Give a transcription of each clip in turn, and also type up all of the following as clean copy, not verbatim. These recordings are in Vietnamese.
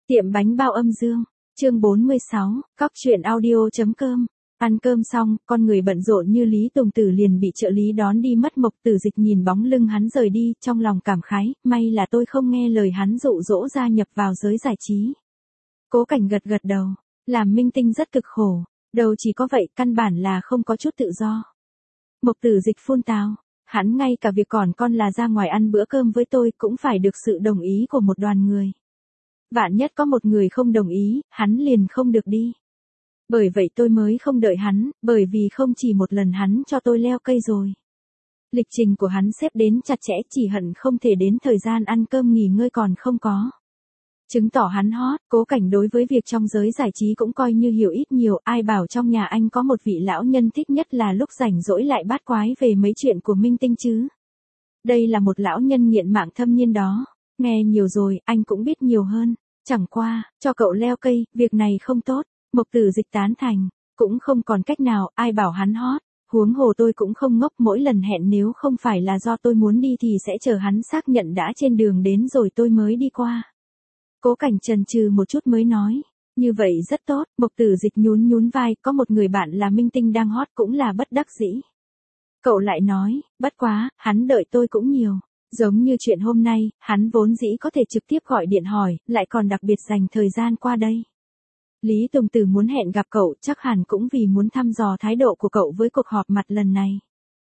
Tiệm bánh bao âm dương, chương 46, cóc truyện audio.com. Ăn cơm xong, con người bận rộn như Lý Tùng Tử liền bị trợ lý đón đi mất. Mộc Tử Dịch nhìn bóng lưng hắn rời đi, trong lòng cảm khái, may là tôi không nghe lời hắn dụ dỗ gia nhập vào giới giải trí. Cố Cảnh gật gật đầu, làm minh tinh rất cực khổ, đâu chỉ có vậy, căn bản là không có chút tự do. Mộc Tử Dịch phun tào, hắn ngay cả việc còn con là ra ngoài ăn bữa cơm với tôi cũng phải được sự đồng ý của một đoàn người. Vạn nhất có một người không đồng ý, hắn liền không được đi. Bởi vậy tôi mới không đợi hắn, bởi vì không chỉ một lần hắn cho tôi leo cây rồi. Lịch trình của hắn xếp đến chặt chẽ, chỉ hận không thể đến thời gian ăn cơm nghỉ ngơi còn không có. Chứng tỏ hắn hot. Cố Cảnh đối với việc trong giới giải trí cũng coi như hiểu ít nhiều, ai bảo trong nhà anh có một vị lão nhân thích nhất là lúc rảnh rỗi lại bát quái về mấy chuyện của minh tinh chứ. Đây là một lão nhân nghiện mạng thâm niên đó. Nghe nhiều rồi, anh cũng biết nhiều hơn. Chẳng qua, cho cậu leo cây, việc này không tốt. Mộc Tử Dịch tán thành, cũng không còn cách nào, ai bảo hắn hot. Huống hồ tôi cũng không ngốc, mỗi lần hẹn nếu không phải là do tôi muốn đi thì sẽ chờ hắn xác nhận đã trên đường đến rồi tôi mới đi qua. Cố Cảnh chần chừ một chút mới nói, như vậy rất tốt. Mộc Tử Dịch nhún nhún vai, có một người bạn là minh tinh đang hot cũng là bất đắc dĩ. Cậu lại nói, bất quá, hắn đợi tôi cũng nhiều. Giống như chuyện hôm nay, hắn vốn dĩ có thể trực tiếp gọi điện hỏi, lại còn đặc biệt dành thời gian qua đây. Lý Tùng Tử muốn hẹn gặp cậu chắc hẳn cũng vì muốn thăm dò thái độ của cậu với cuộc họp mặt lần này.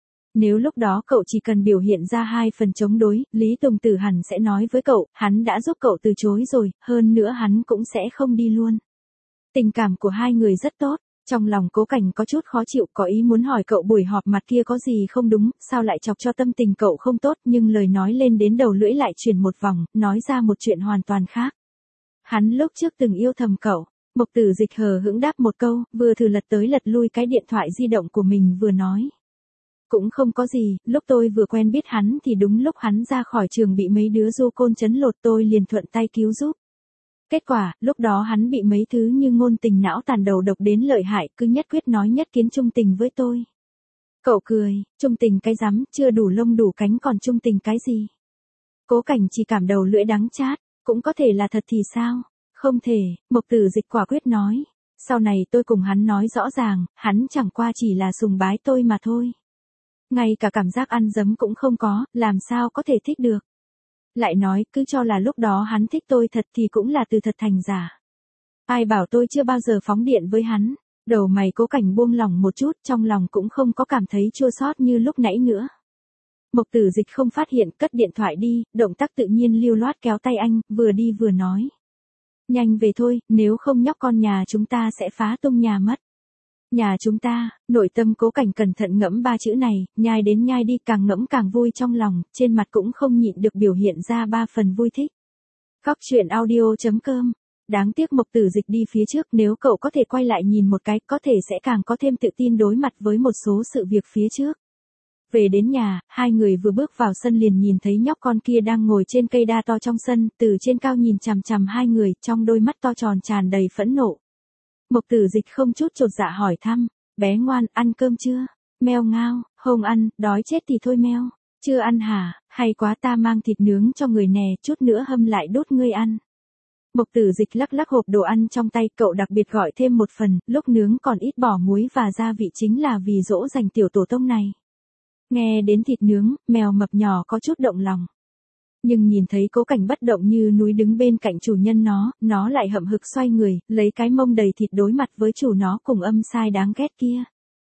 Nếu lúc đó cậu chỉ cần biểu hiện ra 2 phần chống đối, Lý Tùng Tử hẳn sẽ nói với cậu, hắn đã giúp cậu từ chối rồi, hơn nữa hắn cũng sẽ không đi luôn. Tình cảm của hai người rất tốt. Trong lòng Cố Cảnh có chút khó chịu, có ý muốn hỏi cậu buổi họp mặt kia có gì không đúng, sao lại chọc cho tâm tình cậu không tốt, nhưng lời nói lên đến đầu lưỡi lại chuyển một vòng, nói ra một chuyện hoàn toàn khác. Hắn lúc trước từng yêu thầm cậu. Mộc Tử Dịch hờ hững đáp một câu, vừa thử lật tới lật lui cái điện thoại di động của mình vừa nói. Cũng không có gì, lúc tôi vừa quen biết hắn thì đúng lúc hắn ra khỏi trường bị mấy đứa du côn trấn lột, tôi liền thuận tay cứu giúp. Kết quả, lúc đó hắn bị mấy thứ như ngôn tình não tàn đầu độc đến lợi hại, cứ nhất quyết nói nhất kiến chung tình với tôi. Cậu cười, chung tình cái rắm, chưa đủ lông đủ cánh còn chung tình cái gì. Cố Cảnh chỉ cảm đầu lưỡi đắng chát, cũng có thể là thật thì sao? Không thể, Mộc Tử Dịch quả quyết nói. Sau này tôi cùng hắn nói rõ ràng, hắn chẳng qua chỉ là sùng bái tôi mà thôi. Ngay cả cảm giác ăn dấm cũng không có, làm sao có thể thích được. Lại nói, cứ cho là lúc đó hắn thích tôi thật thì cũng là từ thật thành giả. Ai bảo tôi chưa bao giờ phóng điện với hắn. Đầu mày Cố Cảnh buông lỏng một chút, trong lòng cũng không có cảm thấy chua xót như lúc nãy nữa. Mộc Tử Dịch không phát hiện, cất điện thoại đi, động tác tự nhiên lưu loát kéo tay anh, vừa đi vừa nói. Nhanh về thôi, nếu không nhóc con nhà chúng ta sẽ phá tung nhà mất. Nhà chúng ta, nội tâm Cố Cảnh cẩn thận ngẫm 3 chữ này, nhai đến nhai đi, càng ngẫm càng vui trong lòng, trên mặt cũng không nhịn được biểu hiện ra 3 phần vui thích. Cóc truyện audio.com. Đáng tiếc Mộc Tử Dịch đi phía trước, nếu cậu có thể quay lại nhìn một cái, có thể sẽ càng có thêm tự tin đối mặt với một số sự việc phía trước. Về đến nhà, hai người vừa bước vào sân liền nhìn thấy nhóc con kia đang ngồi trên cây đa to trong sân, từ trên cao nhìn chằm chằm hai người, trong đôi mắt to tròn tràn đầy phẫn nộ. Mộc Tử Dịch không chút chột dạ hỏi thăm, bé ngoan, ăn cơm chưa? Meo ngao, không ăn, đói chết thì thôi meo. Chưa ăn hả, hay quá, ta mang thịt nướng cho người nè, chút nữa hâm lại đốt ngươi ăn. Mộc Tử Dịch lắc lắc hộp đồ ăn trong tay, cậu đặc biệt gọi thêm một phần, lúc nướng còn ít bỏ muối và gia vị chính là vì dỗ dành tiểu tổ tông này. Nghe đến thịt nướng, mèo mập nhỏ có chút động lòng. Nhưng nhìn thấy Cố Cảnh bất động như núi đứng bên cạnh chủ nhân nó lại hậm hực xoay người, lấy cái mông đầy thịt đối mặt với chủ nó cùng âm sai đáng ghét kia.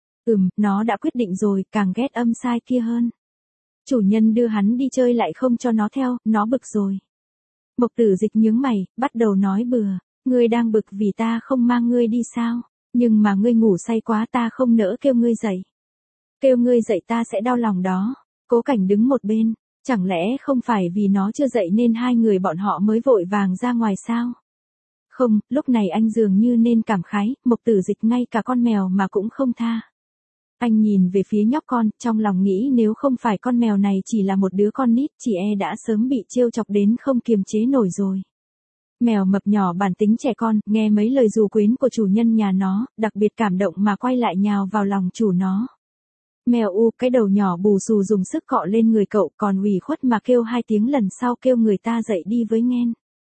Nó đã quyết định rồi, càng ghét âm sai kia hơn. Chủ nhân đưa hắn đi chơi lại không cho nó theo, nó bực rồi. Mộc Tử Dịch nhướng mày, bắt đầu nói bừa, ngươi đang bực vì ta không mang ngươi đi sao, nhưng mà ngươi ngủ say quá ta không nỡ kêu ngươi dậy. Kêu ngươi dậy ta sẽ đau lòng đó. Cố Cảnh đứng một bên, chẳng lẽ không phải vì nó chưa dậy nên hai người bọn họ mới vội vàng ra ngoài sao? Không, lúc này anh dường như nên cảm khái, Mộc Tử Dịch ngay cả con mèo mà cũng không tha. Anh nhìn về phía nhóc con, trong lòng nghĩ nếu không phải con mèo này chỉ là một đứa con nít, chỉ e đã sớm bị trêu chọc đến không kiềm chế nổi rồi. Mèo mập nhỏ bản tính trẻ con, nghe mấy lời dù quyến của chủ nhân nhà nó, đặc biệt cảm động mà quay lại nhào vào lòng chủ nó. Mèo u, cái đầu nhỏ bù xù dùng sức cọ lên người cậu, còn ủy khuất mà kêu 2 tiếng, lần sau kêu người ta dậy đi với Nghen.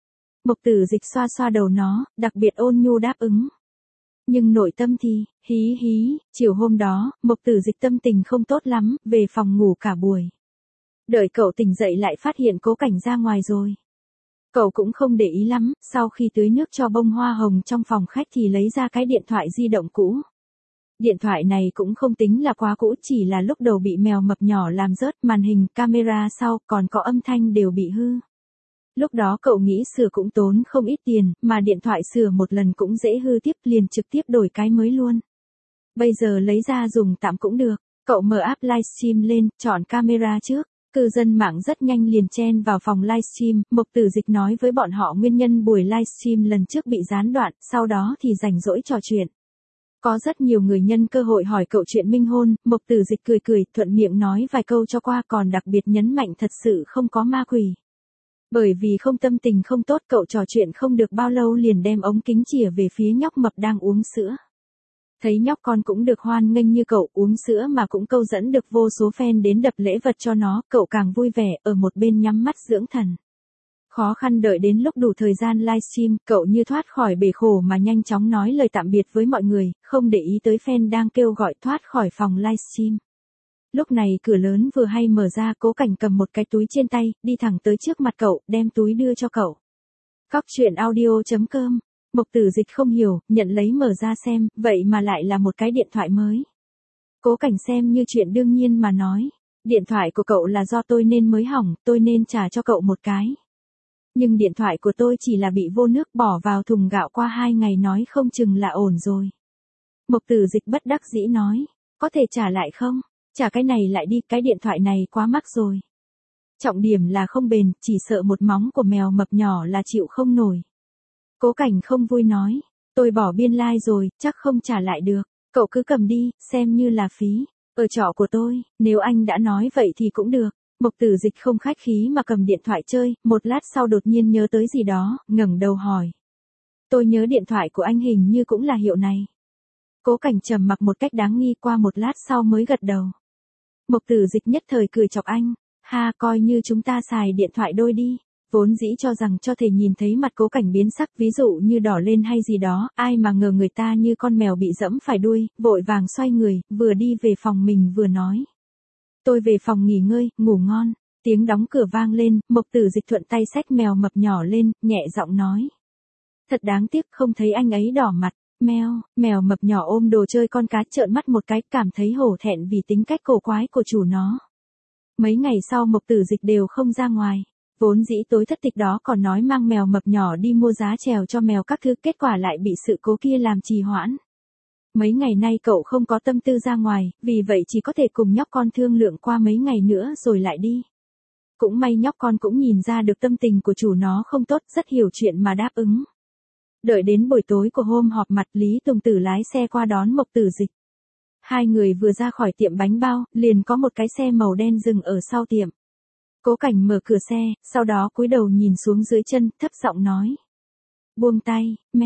Mộc Tử Dịch xoa xoa đầu nó, đặc biệt ôn nhu đáp ứng. Nhưng nội tâm thì, hí hí, chiều hôm đó, Mộc Tử Dịch tâm tình không tốt lắm, về phòng ngủ cả buổi. Đợi cậu tỉnh dậy lại phát hiện Cố Cảnh ra ngoài rồi. Cậu cũng không để ý lắm, sau khi tưới nước cho bông hoa hồng trong phòng khách thì lấy ra cái điện thoại di động cũ. Điện thoại này cũng không tính là quá cũ, chỉ là lúc đầu bị mèo mập nhỏ làm rớt, màn hình, camera sau, còn có âm thanh đều bị hư. Lúc đó cậu nghĩ sửa cũng tốn không ít tiền, mà điện thoại sửa một lần cũng dễ hư tiếp, liền trực tiếp đổi cái mới luôn. Bây giờ lấy ra dùng tạm cũng được. Cậu mở app livestream lên, chọn camera trước. Cư dân mạng rất nhanh liền chen vào phòng livestream, Mộc Tử Dịch nói với bọn họ nguyên nhân buổi livestream lần trước bị gián đoạn, sau đó thì rảnh rỗi trò chuyện. Có rất nhiều người nhân cơ hội hỏi cậu chuyện minh hôn, Mộc Tử Dịch cười cười, thuận miệng nói vài câu cho qua, còn đặc biệt nhấn mạnh thật sự không có ma quỷ. Bởi vì không tâm tình không tốt, cậu trò chuyện không được bao lâu liền đem ống kính chĩa về phía nhóc mập đang uống sữa. Thấy nhóc con cũng được hoan nghênh như cậu, uống sữa mà cũng câu dẫn được vô số fan đến đập lễ vật cho nó, cậu càng vui vẻ, ở một bên nhắm mắt dưỡng thần. Khó khăn đợi đến lúc đủ thời gian livestream, cậu như thoát khỏi bể khổ mà nhanh chóng nói lời tạm biệt với mọi người, không để ý tới fan đang kêu gọi thoát khỏi phòng livestream. Lúc này cửa lớn vừa hay mở ra, Cố Cảnh cầm một cái túi trên tay, đi thẳng tới trước mặt cậu, đem túi đưa cho cậu. Cóc truyện audio.com. Mộc Tử Dịch không hiểu, nhận lấy mở ra xem, vậy mà lại là một cái điện thoại mới. Cố Cảnh xem như chuyện đương nhiên mà nói, điện thoại của cậu là do tôi nên mới hỏng, tôi nên trả cho cậu một cái. Nhưng điện thoại của tôi chỉ là bị vô nước, bỏ vào thùng gạo qua 2 ngày nói không chừng là ổn rồi. Mộc Tử Dịch bất đắc dĩ nói, có thể trả lại không? Trả cái này lại đi, cái điện thoại này quá mắc rồi. Trọng điểm là không bền, chỉ sợ một móng của mèo mập nhỏ là chịu không nổi. Cố Cảnh không vui nói, tôi bỏ biên lai rồi, chắc không trả lại được. Cậu cứ cầm đi, xem như là phí. Ở trọ của tôi, nếu anh đã nói vậy thì cũng được. Mộc Tử Dịch không khách khí mà cầm điện thoại chơi, một lát sau đột nhiên nhớ tới gì đó, ngẩng đầu hỏi. Tôi nhớ điện thoại của anh hình như cũng là hiệu này. Cố Cảnh trầm mặc một cách đáng nghi, qua một lát sau mới gật đầu. Mộc Tử Dịch nhất thời cười chọc anh, ha, coi như chúng ta xài điện thoại đôi đi. Vốn dĩ cho rằng cho thể nhìn thấy mặt Cố Cảnh biến sắc, ví dụ như đỏ lên hay gì đó, ai mà ngờ người ta như con mèo bị dẫm phải đuôi, vội vàng xoay người, vừa đi về phòng mình vừa nói. Tôi về phòng nghỉ ngơi, ngủ ngon. Tiếng đóng cửa vang lên, Mộc Tử Dịch thuận tay xách mèo mập nhỏ lên, nhẹ giọng nói. Thật đáng tiếc không thấy anh ấy đỏ mặt. Mèo mập nhỏ ôm đồ chơi con cá trợn mắt một cái, cảm thấy hổ thẹn vì tính cách cổ quái của chủ nó. Mấy ngày sau Mộc Tử Dịch đều không ra ngoài. Vốn dĩ tối thất tịch đó còn nói mang mèo mập nhỏ đi mua giá trèo cho mèo các thứ, kết quả lại bị sự cố kia làm trì hoãn. Mấy ngày nay cậu không có tâm tư ra ngoài, vì vậy chỉ có thể cùng nhóc con thương lượng qua mấy ngày nữa rồi lại đi. Cũng may nhóc con cũng nhìn ra được tâm tình của chủ nó không tốt, rất hiểu chuyện mà đáp ứng. Đợi đến buổi tối của hôm họp mặt, Lý Tùng Tử lái xe qua đón Mộc Tử Dịch. Hai người vừa ra khỏi tiệm bánh bao, liền có một cái xe màu đen dừng ở sau tiệm. Cố Cảnh mở cửa xe, sau đó cúi đầu nhìn xuống dưới chân, thấp giọng nói. Buông tay,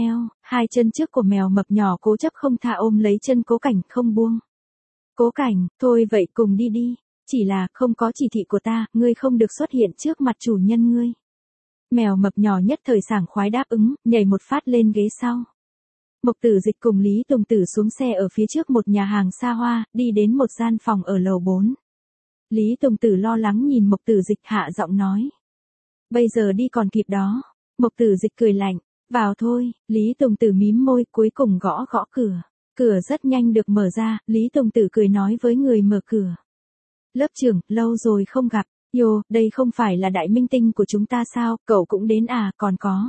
hai chân trước của mèo mập nhỏ cố chấp không tha ôm lấy chân Cố Cảnh không buông. Cố Cảnh, thôi vậy cùng đi đi, chỉ là không có chỉ thị của ta, ngươi không được xuất hiện trước mặt chủ nhân ngươi. Mèo mập nhỏ nhất thời sảng khoái đáp ứng, nhảy một phát lên ghế sau. Mộc Tử Dịch cùng Lý Tùng Tử xuống xe ở phía trước một nhà hàng xa hoa, đi đến một gian phòng ở lầu 4. Lý Tùng Tử lo lắng nhìn Mộc Tử Dịch, hạ giọng nói. Bây giờ đi còn kịp đó. Mộc Tử Dịch cười lạnh, vào thôi. Lý Tùng Tử mím môi, cuối cùng gõ gõ cửa. Cửa rất nhanh được mở ra, Lý Tùng Tử cười nói với người mở cửa. Lớp trưởng, lâu rồi không gặp. Yo, đây không phải là đại minh tinh của chúng ta sao, cậu cũng đến à, còn có.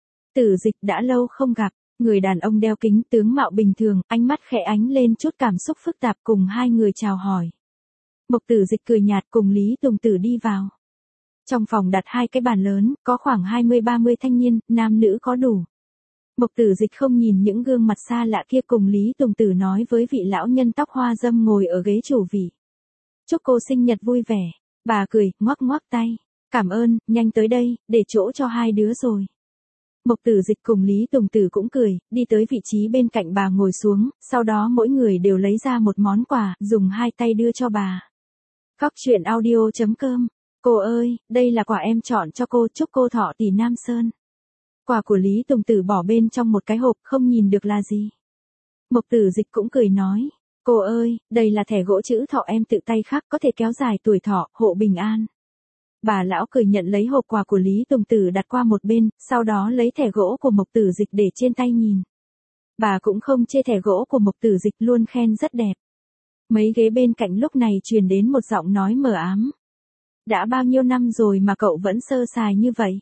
Tử Dịch, đã lâu không gặp. Người đàn ông đeo kính, tướng mạo bình thường, ánh mắt khẽ ánh lên chút cảm xúc phức tạp, cùng hai người chào hỏi. Mộc Tử Dịch cười nhạt cùng Lý Tùng Tử đi vào. Trong phòng đặt hai cái bàn lớn, có khoảng 20-30 thanh niên, nam nữ có đủ. Mộc Tử Dịch không nhìn những gương mặt xa lạ kia, cùng Lý Tùng Tử nói với vị lão nhân tóc hoa râm ngồi ở ghế chủ vị. Chúc cô sinh nhật vui vẻ. Bà cười, ngoắc ngoắc tay. Cảm ơn, nhanh tới đây, để chỗ cho hai đứa rồi. Mộc Tử Dịch cùng Lý Tùng Tử cũng cười, đi tới vị trí bên cạnh bà ngồi xuống, sau đó mỗi người đều lấy ra một món quà, dùng hai tay đưa cho bà. Cóc truyện audio.com. Cô ơi, đây là quà em chọn cho cô, chúc cô thọ tỷ Nam Sơn. Quà của Lý Tùng Tử bỏ bên trong một cái hộp không nhìn được là gì. Mộc Tử Dịch cũng cười nói, cô ơi, đây là thẻ gỗ chữ thọ em tự tay khắc có thể kéo dài tuổi thọ, hộ bình an. Bà lão cười nhận lấy hộp quà của Lý Tùng Tử đặt qua một bên, sau đó lấy thẻ gỗ của Mộc Tử Dịch để trên tay nhìn. Bà cũng không chê thẻ gỗ của Mộc Tử Dịch, luôn khen rất đẹp. Mấy ghế bên cạnh lúc này truyền đến một giọng nói mờ ám. Đã bao nhiêu năm rồi mà cậu vẫn sơ sài như vậy?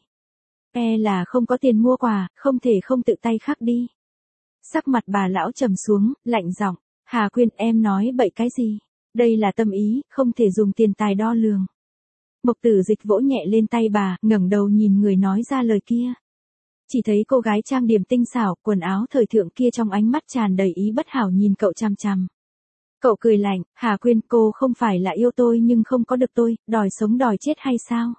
E là không có tiền mua quà, không thể không tự tay khắc đi. Sắc mặt bà lão trầm xuống, lạnh giọng, Hà Quyên em nói bậy cái gì? Đây là tâm ý, không thể dùng tiền tài đo lường. Mộc Tử Dịch vỗ nhẹ lên tay bà, ngẩng đầu nhìn người nói ra lời kia. Chỉ thấy cô gái trang điểm tinh xảo, quần áo thời thượng kia trong ánh mắt tràn đầy ý bất hảo nhìn cậu chằm chằm. Cậu cười lạnh, Hà Quyên cô không phải là yêu tôi nhưng không có được tôi, đòi sống đòi chết hay sao?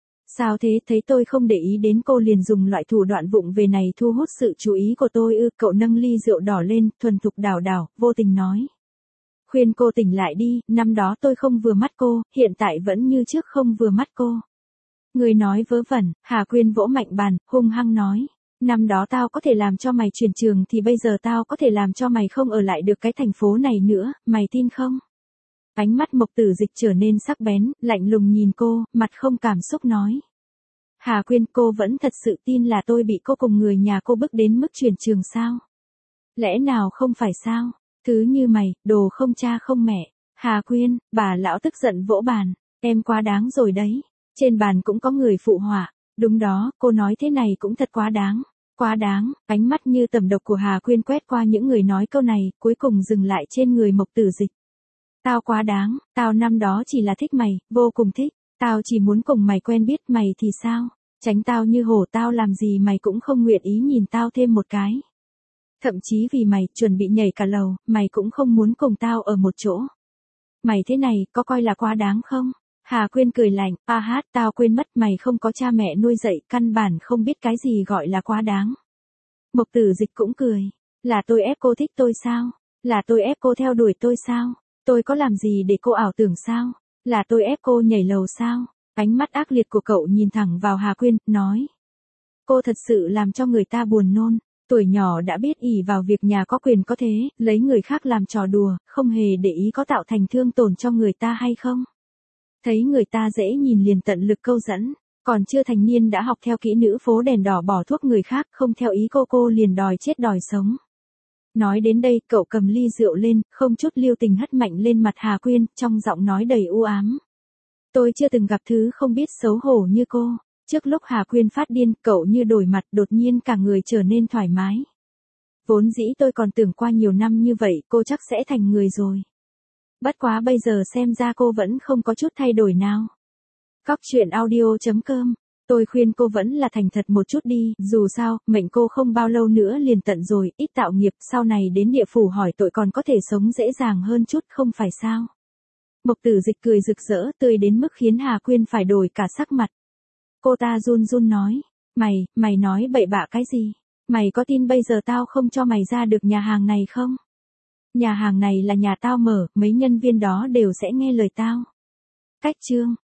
Sao thế, thấy tôi không để ý đến cô liền dùng loại thủ đoạn vụng về này thu hút sự chú ý của tôi ư? Cậu nâng ly rượu đỏ lên, thuần thục đảo đảo, vô tình nói. Khuyên cô tỉnh lại đi, năm đó tôi không vừa mắt cô, hiện tại vẫn như trước không vừa mắt cô. Người nói vớ vẩn, Hà Quyên vỗ mạnh bàn, hung hăng nói. Năm đó tao có thể làm cho mày chuyển trường thì bây giờ tao có thể làm cho mày không ở lại được cái thành phố này nữa, mày tin không? Ánh mắt Mộc Tử Dịch trở nên sắc bén, lạnh lùng nhìn cô, mặt không cảm xúc nói. Hà Quyên cô vẫn thật sự tin là tôi bị cô cùng người nhà cô bức đến mức chuyển trường sao? Lẽ nào không phải sao? Thứ như mày, đồ không cha không mẹ. Hà Quyên, bà lão tức giận vỗ bàn, em quá đáng rồi đấy. Trên bàn cũng có người phụ họa. Đúng đó, cô nói thế này cũng thật quá đáng. Quá đáng, ánh mắt như tầm độc của Hà Quyên quét qua những người nói câu này, cuối cùng dừng lại trên người Mộc Tử Dịch. Tao quá đáng, tao năm đó chỉ là thích mày, vô cùng thích. Tao chỉ muốn cùng mày quen biết, mày thì sao? Tránh tao như hổ, tao làm gì mày cũng không nguyện ý nhìn tao thêm một cái. Thậm chí vì mày, chuẩn bị nhảy cả lầu, mày cũng không muốn cùng tao ở một chỗ. Mày thế này, có coi là quá đáng không? Hà Quyên cười lạnh, tao quên mất mày không có cha mẹ nuôi dạy, căn bản không biết cái gì gọi là quá đáng. Mộc Tử Dịch cũng cười, là tôi ép cô thích tôi sao? Là tôi ép cô theo đuổi tôi sao? Tôi có làm gì để cô ảo tưởng sao? Là tôi ép cô nhảy lầu sao? Ánh mắt ác liệt của cậu nhìn thẳng vào Hà Quyên, nói. Cô thật sự làm cho người ta buồn nôn. Tuổi nhỏ đã biết ỷ vào việc nhà có quyền có thế, lấy người khác làm trò đùa, không hề để ý có tạo thành thương tổn cho người ta hay không. Thấy người ta dễ nhìn liền tận lực câu dẫn, còn chưa thành niên đã học theo kỹ nữ phố đèn đỏ bỏ thuốc người khác, không theo ý cô liền đòi chết đòi sống. Nói đến đây, cậu cầm ly rượu lên, không chút lưu tình hất mạnh lên mặt Hà Quyên, trong giọng nói đầy u ám. Tôi chưa từng gặp thứ không biết xấu hổ như cô. Trước lúc Hà Quyên phát điên, cậu như đổi mặt, đột nhiên cả người trở nên thoải mái. Vốn dĩ tôi còn tưởng qua nhiều năm như vậy, cô chắc sẽ thành người rồi. Bất quá bây giờ xem ra cô vẫn không có chút thay đổi nào. Cóc truyện audio.com. Tôi khuyên cô vẫn là thành thật một chút đi, dù sao, mệnh cô không bao lâu nữa liền tận rồi, ít tạo nghiệp, sau này đến địa phủ hỏi tội còn có thể sống dễ dàng hơn chút, không phải sao? Mộc Tử Dịch cười rực rỡ, tươi đến mức khiến Hà Quyên phải đổi cả sắc mặt. Cô ta run run nói, mày nói bậy bạ cái gì? Mày có tin bây giờ tao không cho mày ra được nhà hàng này không? Nhà hàng này là nhà tao mở, mấy nhân viên đó đều sẽ nghe lời tao. Cách chương.